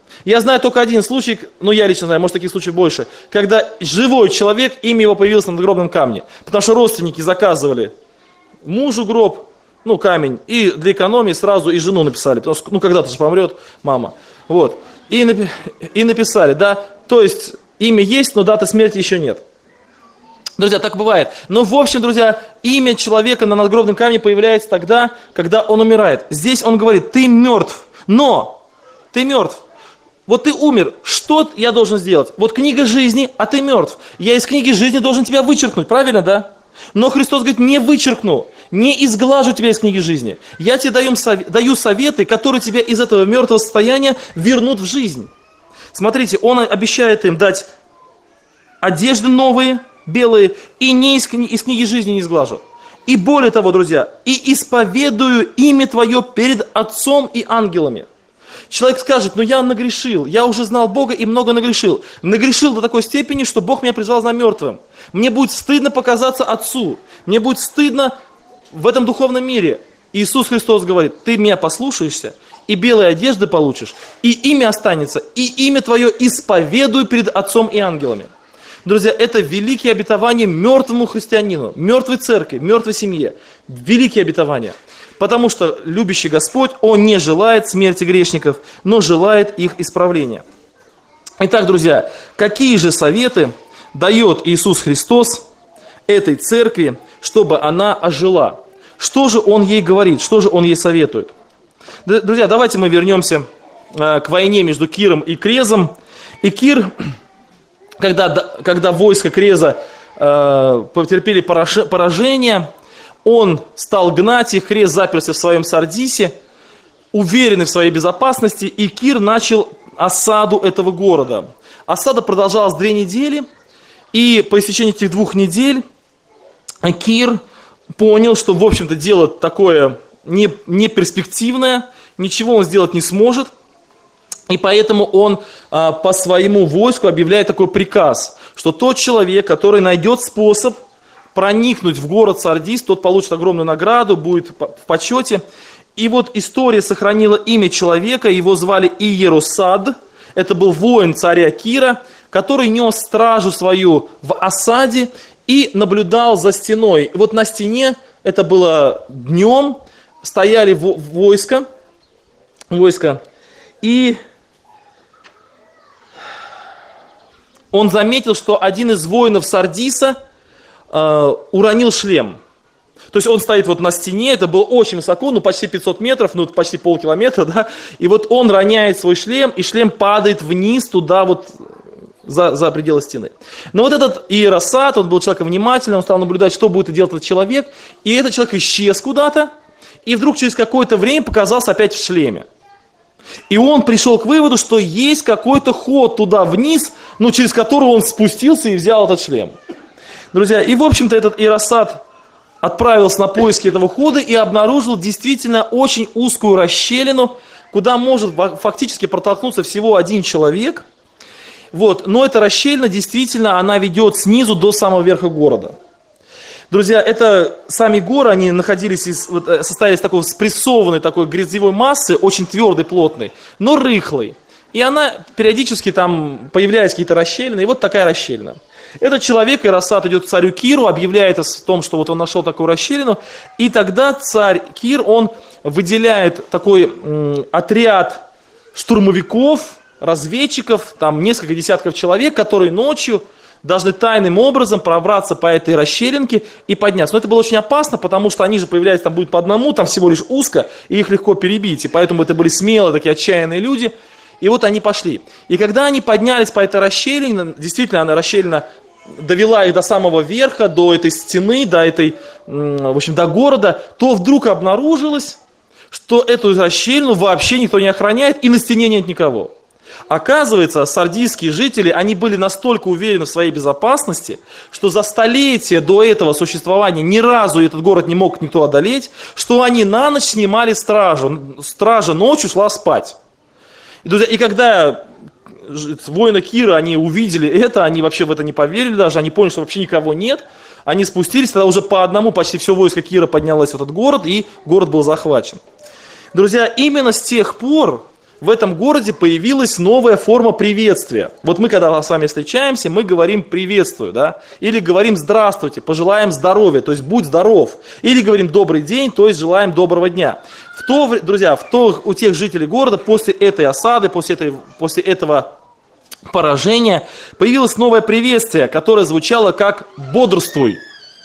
Я знаю только один случай, ну я лично знаю, может таких случаев больше, когда живой человек, имя его появилось на надгробном камне, потому что родственники заказывали мужу гроб, ну камень, и для экономии сразу и жену написали, потому что, ну когда-то же помрет мама, вот, и написали, да, то есть имя есть, но даты смерти еще нет. Друзья, так бывает. Но в общем, друзья, имя человека на надгробном камне появляется тогда, когда он умирает. Здесь он говорит, ты мертв, но ты мертв. Вот ты умер, что я должен сделать? Вот книга жизни, а ты мертв. Я из книги жизни должен тебя вычеркнуть, правильно, да? Но Христос говорит, не вычеркну, не изглажу тебя из книги жизни. Я тебе даю советы, которые тебя из этого мертвого состояния вернут в жизнь. Смотрите, Он обещает им дать одежды новые, белые, и не из книги жизни не изглажу. И более того, друзья, и исповедую имя Твое перед Отцом и ангелами. Человек скажет, ну я нагрешил, я уже знал Бога и много нагрешил. Нагрешил до такой степени, что Бог меня призвал за мертвым. Мне будет стыдно показаться Отцу, мне будет стыдно в этом духовном мире. Иисус Христос говорит, ты меня послушаешься, и белые одежды получишь, и имя останется, и имя Твое исповедую перед Отцом и ангелами. Друзья, это великие обетования мертвому христианину, мертвой церкви, мертвой семье. Великие обетования. Потому что любящий Господь, Он не желает смерти грешников, но желает их исправления. Итак, друзья, какие же советы дает Иисус Христос этой церкви, чтобы она ожила? Что же Он ей говорит, что же Он ей советует? Друзья, давайте мы вернемся к войне между Киром и Крезом. И Кир... Когда войско Креза потерпели поражение, он стал гнать их, Крез заперся в своем Сардисе, уверенный в своей безопасности, и Кир начал осаду этого города. Осада продолжалась 2 недели, и по истечении этих 2 недель Кир понял, что, в общем-то, дело такое не перспективное, ничего он сделать не сможет. И поэтому он по своему войску объявляет такой приказ, что тот человек, который найдет способ проникнуть в город Сардис, тот получит огромную награду, будет в почете. И вот история сохранила имя человека, его звали Иерусад, это был воин царя Кира, который нес стражу свою в осаде и наблюдал за стеной. Вот на стене, это было днем, стояли войска, и он заметил, что один из воинов Сардиса уронил шлем. То есть он стоит вот на стене, это было очень высоко, ну почти 500 метров, ну почти полкилометра, да, и вот он роняет свой шлем, и шлем падает вниз туда вот за пределы стены. Но вот этот Иерусад, он был человеком внимательным, он стал наблюдать, что будет делать этот человек, и этот человек исчез куда-то, и вдруг через какое-то время показался опять в шлеме. И он пришел к выводу, что есть какой-то ход туда вниз, ну, через который он спустился и взял этот шлем. Друзья, и в общем-то этот Иерусад отправился на поиски этого хода и обнаружил действительно очень узкую расщелину, куда может фактически протолкнуться всего один человек. Вот. Но эта расщелина действительно, она ведет снизу до самого верха города. Друзья, это сами горы, они состояли из такой спрессованной такой грязевой массы, очень твердой, плотной, но рыхлой. И она периодически там появляются какие-то расщелины, и вот такая расщелина. Этот человек, Иерусад, идет к царю Киру, объявляет о том, что вот он нашел такую расщелину, и тогда царь Кир, он выделяет такой отряд штурмовиков, разведчиков, там несколько десятков человек, которые ночью должны тайным образом пробраться по этой расщелинке и подняться. Но это было очень опасно, потому что они же появляются, там будет по одному, там всего лишь узко, и их легко перебить. И поэтому это были смелые, такие отчаянные люди. И вот они пошли. И когда они поднялись по этой расщелине, действительно, она расщелина довела их до самого верха, до этой стены, до этой, в общем, до города, то вдруг обнаружилось, что эту расщелину вообще никто не охраняет, и на стене нет никого. Оказывается, сардийские жители, они были настолько уверены в своей безопасности, что за столетия до этого существования ни разу этот город не мог никто одолеть, что они на ночь снимали стражу. Стража ночью шла спать. И, друзья, и когда воины Кира, они увидели это, они вообще в это не поверили даже, они поняли, что вообще никого нет, они спустились, тогда уже по одному почти все войско Кира поднялось в этот город, и город был захвачен. Друзья, именно с тех пор в этом городе появилась новая форма приветствия. Вот мы, когда с вами встречаемся, мы говорим «приветствую», да? Или говорим «здравствуйте», пожелаем здоровья, то есть «будь здоров». Или говорим «добрый день», то есть «желаем доброго дня». Друзья, у тех жителей города после этой осады, после этого поражения появилось новое приветствие, которое звучало как «бодрствуй».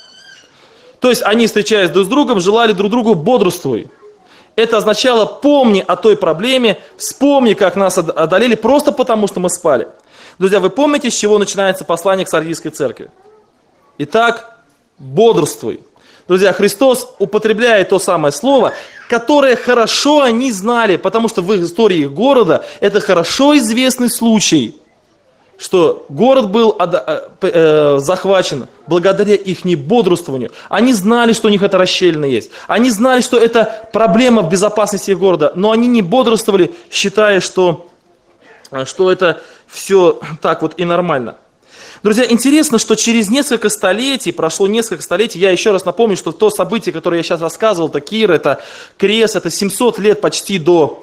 То есть они, встречаясь друг с другом, желали друг другу «бодрствуй». Это означало «помни о той проблеме, вспомни, как нас одолели просто потому, что мы спали». Друзья, вы помните, с чего начинается послание к Сардийской церкви? Итак, бодрствуй. Друзья, Христос употребляет то самое слово, которое хорошо они знали, потому что в истории их города это хорошо известный случай, что город был захвачен благодаря их небодрствованию. Они знали, что у них это расщелина есть. Они знали, что это проблема в безопасности их города, но они не бодрствовали, считая, что это все так вот и нормально. Друзья, интересно, что через прошло несколько столетий, я еще раз напомню, что то событие, которое я сейчас рассказывал, это Кир, это Крест, это 700 лет почти до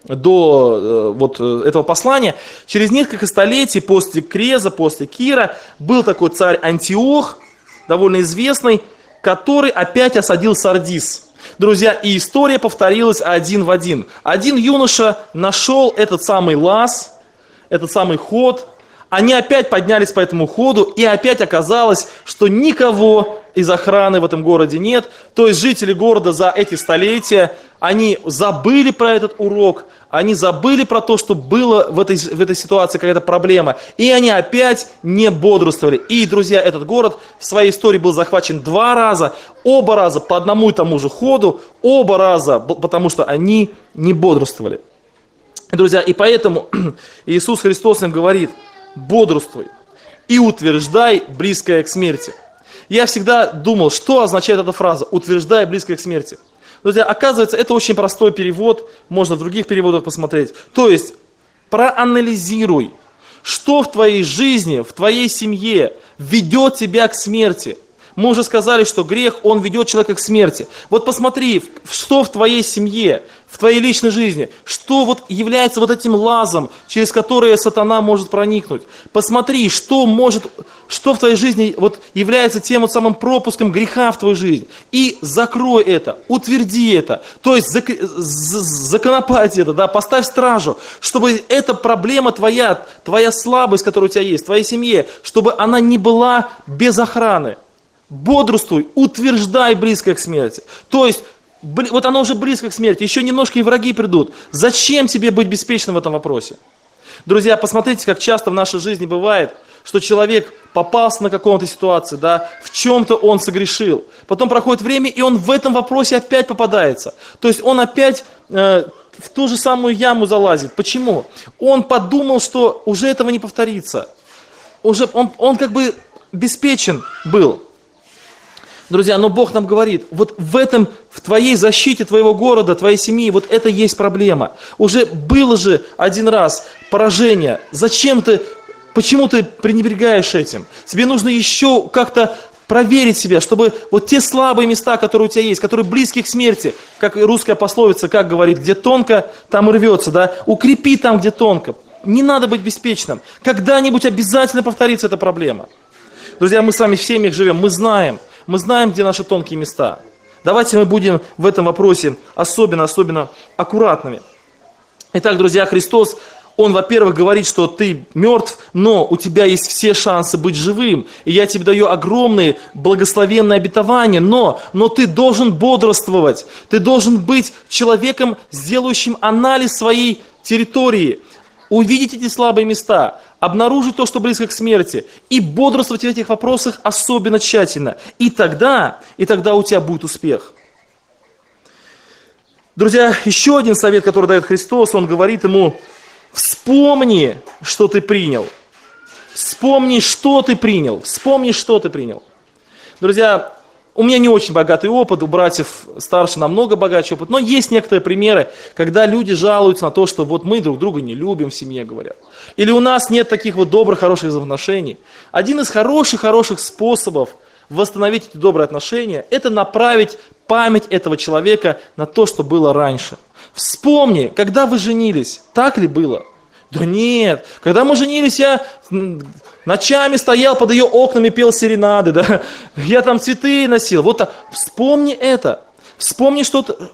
вот этого послания. Через несколько столетий после Креза, после Кира, был такой царь Антиох, довольно известный, который опять осадил Сардис. Друзья, и история повторилась один в один. Один юноша нашел этот самый лаз, этот самый ход. Они опять поднялись по этому ходу, и опять оказалось, что никого из охраны в этом городе нет. То есть жители города за эти столетия, они забыли про этот урок, они забыли про то, что было в этой ситуации какая-то проблема, и они опять не бодрствовали. И, друзья, этот город в своей истории был захвачен 2 раза, оба раза по одному и тому же ходу, оба раза, потому что они не бодрствовали. Друзья, и поэтому Иисус Христос им говорит: бодрствуй и утверждай близкое к смерти. Я всегда думал, что означает эта фраза «утверждай близкое к смерти». Друзья, оказывается, это очень простой перевод, можно в других переводах посмотреть. То есть, проанализируй, что в твоей жизни, в твоей семье ведет тебя к смерти. Мы уже сказали, что грех, он ведет человека к смерти. Вот посмотри, что в твоей семье, в твоей личной жизни, что вот является вот этим лазом, через которое сатана может проникнуть. Посмотри, что в твоей жизни вот является тем вот самым пропуском греха в твою жизнь. И закрой это, утверди это, то есть законопать это, да, поставь стражу, чтобы эта проблема твоя слабость, которая у тебя есть, в твоей семье, чтобы она не была без охраны. Бодрствуй, утверждай близкое к смерти. То есть, вот оно уже близко к смерти, еще немножко и враги придут. Зачем тебе быть беспечным в этом вопросе? Друзья, посмотрите, как часто в нашей жизни бывает, что человек попался на каком-то ситуации, да, в чем-то он согрешил. Потом проходит время, и он в этом вопросе опять попадается. То есть он опять в ту же самую яму залазит. Почему? Он подумал, что уже этого не повторится. Уже он как бы беспечен был. Друзья, но Бог нам говорит, вот в твоей защите твоего города, твоей семьи, вот это есть проблема. Уже было же один раз поражение. Почему ты пренебрегаешь этим? Тебе нужно еще как-то проверить себя, чтобы вот те слабые места, которые у тебя есть, которые близки к смерти, как русская пословица, как говорит, где тонко, там и рвется, да, укрепи там, где тонко. Не надо быть беспечным. Когда-нибудь обязательно повторится эта проблема. Друзья, мы с вами в семьях живем, мы знаем, где наши тонкие места. Давайте мы будем в этом вопросе особенно аккуратными. Итак, друзья, Христос, Он, во-первых, говорит, что ты мертв, но у тебя есть все шансы быть живым. И я тебе даю огромные благословенные обетования, но ты должен бодрствовать. Ты должен быть человеком, сделающим анализ своей территории. Увидеть эти слабые места, обнаружить то, что близко к смерти, и бодрствовать в этих вопросах особенно тщательно. И тогда у тебя будет успех. Друзья, еще один совет, который дает Христос, Он говорит ему: вспомни, что ты принял. Вспомни, что ты принял. Вспомни, что ты принял. Друзья, у меня не очень богатый опыт, у братьев старше намного богаче опыт, но есть некоторые примеры, когда люди жалуются на то, что вот мы друг друга не любим в семье, говорят. Или у нас нет таких вот добрых, хороших взаимоотношений. Один из хороших способов восстановить эти добрые отношения – это направить память этого человека на то, что было раньше. Вспомни, когда вы женились, так ли было? Да нет, когда мы женились, я ночами стоял под ее окнами, пел серенады, да? Я там цветы носил. Вот так. Вспомни это. Вспомни,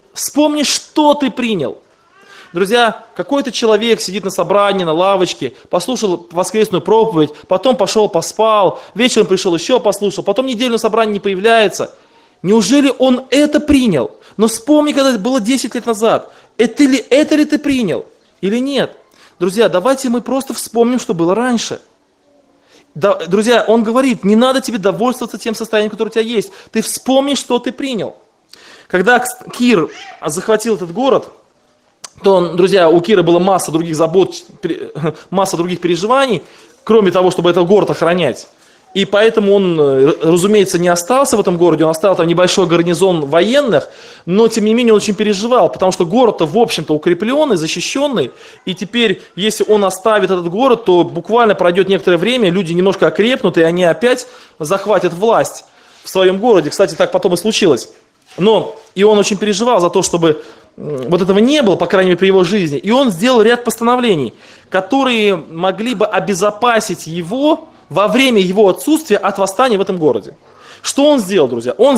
что ты принял. Друзья, какой-то человек сидит на собрании, на лавочке, послушал воскресную проповедь, потом пошел поспал, вечером пришел еще послушал, потом неделю на собрании не появляется. Неужели он это принял? Но вспомни, когда это было 10 лет назад. Это ли ты принял или нет? Друзья, давайте мы просто вспомним, что было раньше. Друзья, он говорит, не надо тебе довольствоваться тем состоянием, которое у тебя есть. Ты вспомни, что ты принял. Когда Кир захватил этот город, то, друзья, у Кира была масса других забот, масса других переживаний, кроме того, чтобы этот город охранять. И поэтому он, разумеется, не остался в этом городе, он оставил там небольшой гарнизон военных, но, тем не менее, он очень переживал, потому что город-то, в общем-то, укрепленный, защищенный, и теперь, если он оставит этот город, то буквально пройдет некоторое время, люди немножко окрепнут, и они опять захватят власть в своем городе. Кстати, так потом и случилось. Но и он очень переживал за то, чтобы вот этого не было, по крайней мере, при его жизни. И он сделал ряд постановлений, которые могли бы обезопасить его во время его отсутствия от восстания в этом городе. Что он сделал, друзья? Он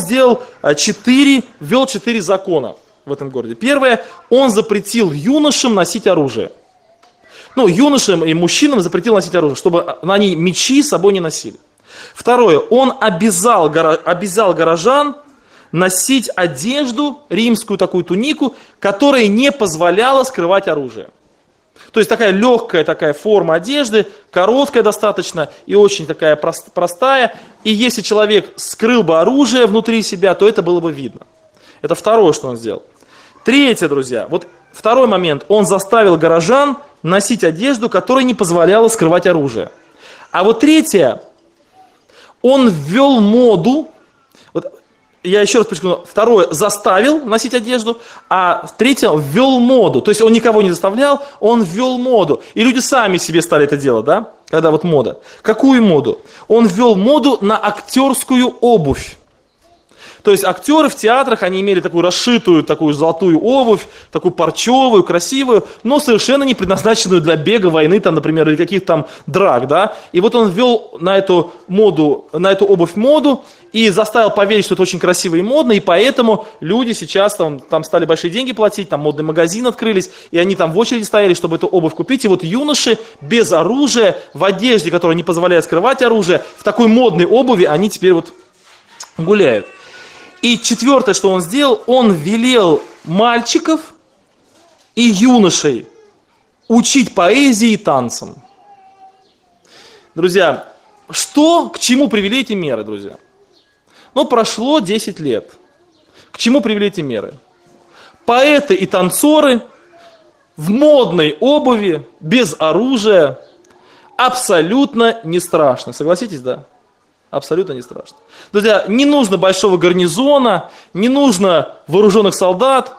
ввел 4 закона в этом городе. Первое, он запретил юношам носить оружие. Ну, юношам и мужчинам запретил носить оружие, чтобы они мечи с собой не носили. Второе, он обязал горожан носить одежду, римскую такую тунику, которая не позволяла скрывать оружие. То есть такая легкая такая форма одежды, короткая достаточно и очень такая простая. И если человек скрыл бы оружие внутри себя, то это было бы видно. Это второе, что он сделал. Третье, друзья, вот второй момент. Он заставил горожан носить одежду, которая не позволяла скрывать оружие. А вот третье, он ввел моду. Вот, я еще раз подчеркну, второе, заставил носить одежду, а третье, ввел моду. То есть он никого не заставлял, он ввел моду. И люди сами себе стали это делать, да? Когда вот мода. Какую моду? Он ввел моду на актерскую обувь. То есть актеры в театрах, они имели такую расшитую, такую золотую обувь, такую парчевую, красивую, но совершенно не предназначенную для бега, войны, там, например, или каких-то там драк, да. И вот он ввел на эту обувь моду и заставил поверить, что это очень красиво и модно, и поэтому люди сейчас там стали большие деньги платить, там модные магазины открылись, и они там в очереди стояли, чтобы эту обувь купить. И вот юноши без оружия, в одежде, которая не позволяет скрывать оружие, в такой модной обуви, они теперь вот гуляют. И четвертое, что он сделал, он велел мальчиков и юношей учить поэзии и танцам. Друзья, к чему привели эти меры, друзья? Ну, прошло 10 лет. К чему привели эти меры? Поэты и танцоры в модной обуви, без оружия, абсолютно не страшно. Согласитесь, да? Абсолютно не страшно. Друзья, не нужно большого гарнизона, не нужно вооруженных солдат.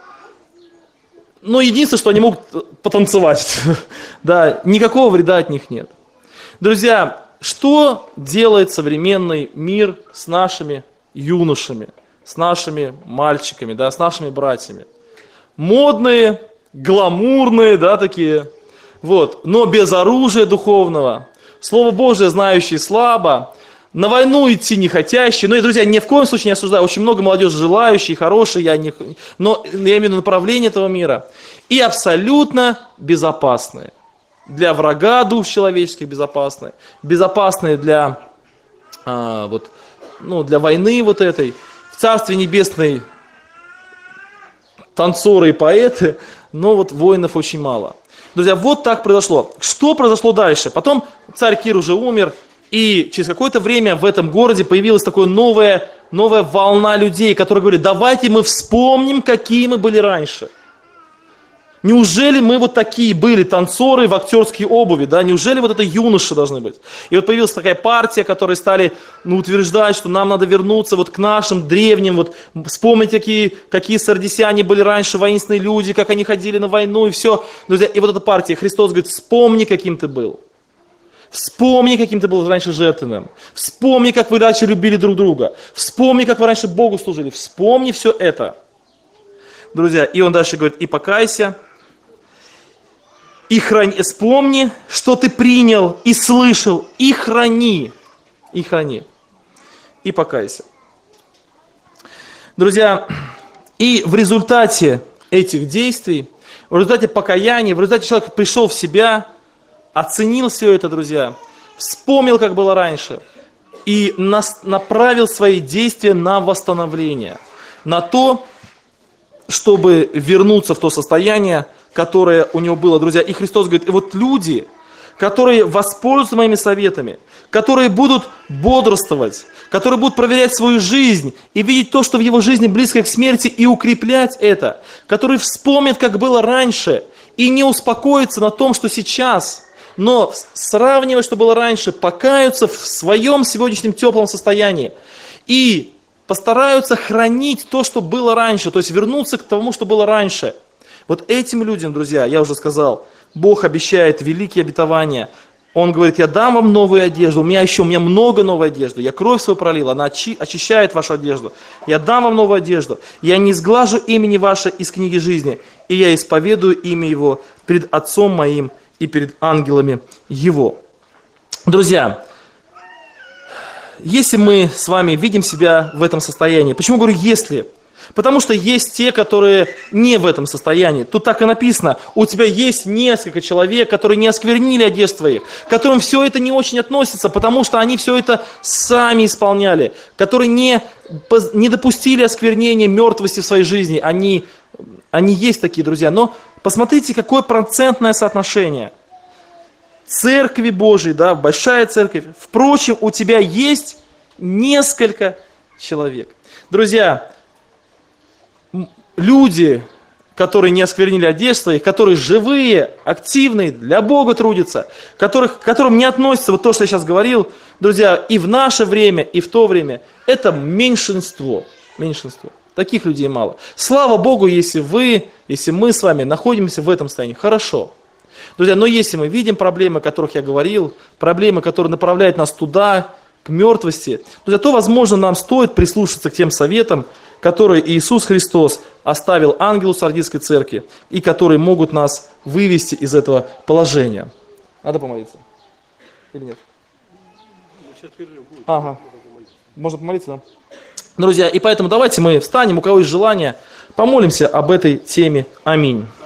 Но единственное, что они могут потанцевать. Да, никакого вреда от них нет. Друзья, что делает современный мир с нашими юношами, с нашими мальчиками, да, с нашими братьями? Модные, гламурные, да, такие, вот, но без оружия духовного, Слово Божие знающие слабо, на войну идти не хотящие. Ну и, друзья, ни в коем случае не осуждаю. Очень много молодежи желающей, хорошей, но я имею в виду направление этого мира. И абсолютно безопасные. Для врага душ человеческих безопасные. Безопасные для войны вот этой. В Царстве Небесной танцоры и поэты, но вот воинов очень мало. Друзья, вот так произошло. Что произошло дальше? Потом царь Кир уже умер. И через какое-то время в этом городе появилась такая новая волна людей, которые говорят, давайте мы вспомним, какие мы были раньше. Неужели мы вот такие были, танцоры в актерской обуви, да? Неужели вот это юноши должны быть? И вот появилась такая партия, которые стали утверждать, что нам надо вернуться вот к нашим древним, вот вспомнить, какие сардисяне были раньше, воинственные люди, как они ходили на войну и все. Друзья, и вот эта партия, Христос говорит, вспомни, каким ты был. Вспомни, каким ты был раньше жертвенным. Вспомни, как вы раньше любили друг друга. Вспомни, как вы раньше Богу служили. Вспомни все это. Друзья, и он дальше говорит, и покайся, и храни, вспомни, что ты принял и слышал, и храни, и покайся. Друзья, и в результате этих действий, в результате покаяния, в результате человек пришел в себя, оценил все это, друзья, вспомнил, как было раньше, и направил свои действия на восстановление, на то, чтобы вернуться в то состояние, которое у него было, друзья. И Христос говорит, и вот люди, которые воспользуются моими советами, которые будут бодрствовать, которые будут проверять свою жизнь и видеть то, что в его жизни близко к смерти, и укреплять это, которые вспомнят, как было раньше, и не успокоятся на том, что сейчас, но сравнивая, что было раньше, покаются в своем сегодняшнем теплом состоянии и постараются хранить то, что было раньше, то есть вернуться к тому, что было раньше. Вот этим людям, друзья, я уже сказал, Бог обещает великие обетования. Он говорит, я дам вам новую одежду, у меня много новой одежды, я кровь свою пролил, она очищает вашу одежду. Я дам вам новую одежду, я не сглажу имени ваше из книги жизни, и я исповедую имя его перед Отцом моим и перед ангелами его. Друзья, если мы с вами видим себя в этом состоянии, почему говорю «если»? Потому что есть те, которые не в этом состоянии. Тут так и написано, у тебя есть несколько человек, которые не осквернили одежд твоих, которым все это не очень относится, потому что они все это сами исполняли, которые не допустили осквернения, мертвости в своей жизни. Они есть такие, друзья. Но посмотрите, какое процентное соотношение. Церкви Божией, да, большая церковь. Впрочем, у тебя есть несколько человек. Друзья, люди, которые не осквернили одежд своих, которые живые, активные, для Бога трудятся, которым не относится вот то, что я сейчас говорил, друзья, и в наше время, и в то время, это меньшинство. Меньшинство. Таких людей мало. Слава Богу, если мы с вами находимся в этом состоянии, хорошо. Друзья, но если мы видим проблемы, о которых я говорил, проблемы, которые направляют нас туда, к мертвости, друзья, то, возможно, нам стоит прислушаться к тем советам, которые Иисус Христос оставил ангелу Сардийской церкви, и которые могут нас вывести из этого положения. Надо помолиться? Или нет? Ага. Можно помолиться, да? Друзья, и поэтому давайте мы встанем, у кого есть желание, помолимся об этой теме. Аминь.